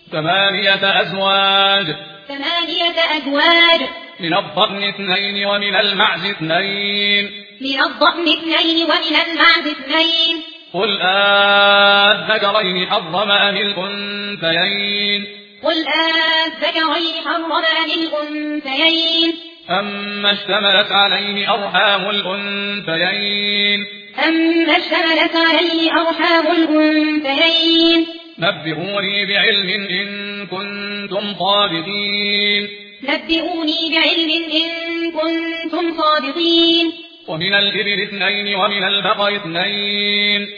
ثمانية أزواج من الضأن 2 ومن المعز 2 قل الذكرين حرم أم الأنثيين أما اشتملت عليه أرحام الأنثيين نبئوني بعلم إن كنتم صادقين ومن الإبل 2 ومن البقر 2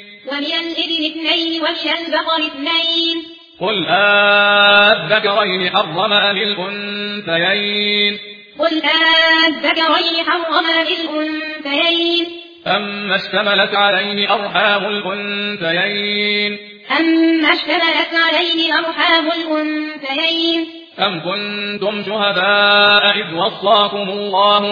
قل الذكرين حرم أم الأنثيين أما اشتملت عليه أرحام الأنثيين أم كنتم شهداء إذ وصاكم الله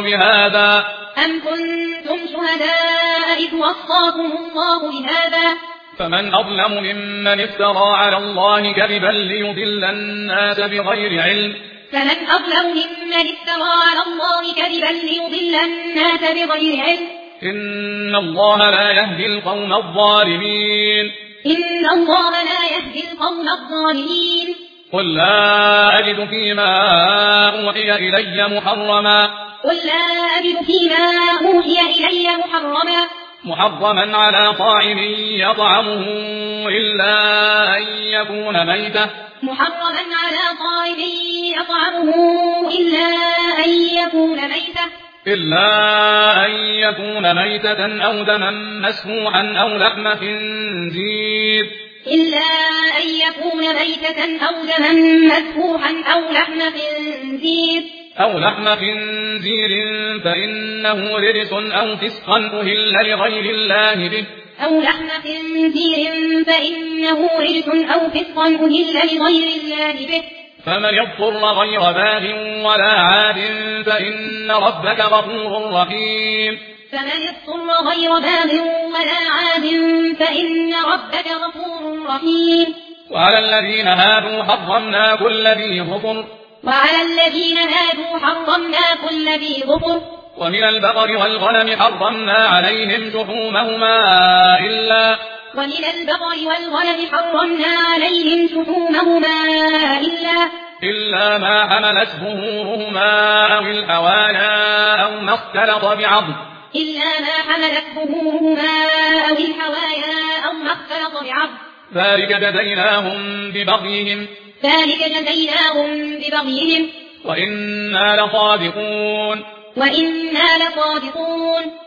بهذا فمن أظلم ممن افترى على الله كذبا ليضل الناس بغير علم إن الله لا يهدي القوم الظالمين قل لا أجد فيما أوحي إلي محرما على طاعم يطعمه إلا أن يكون ميتة أو دما مسفوحا أو لحم خنزير فإنه رجس أو فسقا أهل لغير الله به فمن يضطر غير باغ ولا عاد فإن ربك غفور رحيم وعلى الذين هادوا حرمنا كل ذي ظفر ومن البقر والغنم حرمنا عليهم شحومهما إلا ما حملت ظهورهما أو الحوايا أو ما اختلط بعظم ذلك جزيناهم ببغيهم وإنا لصادقون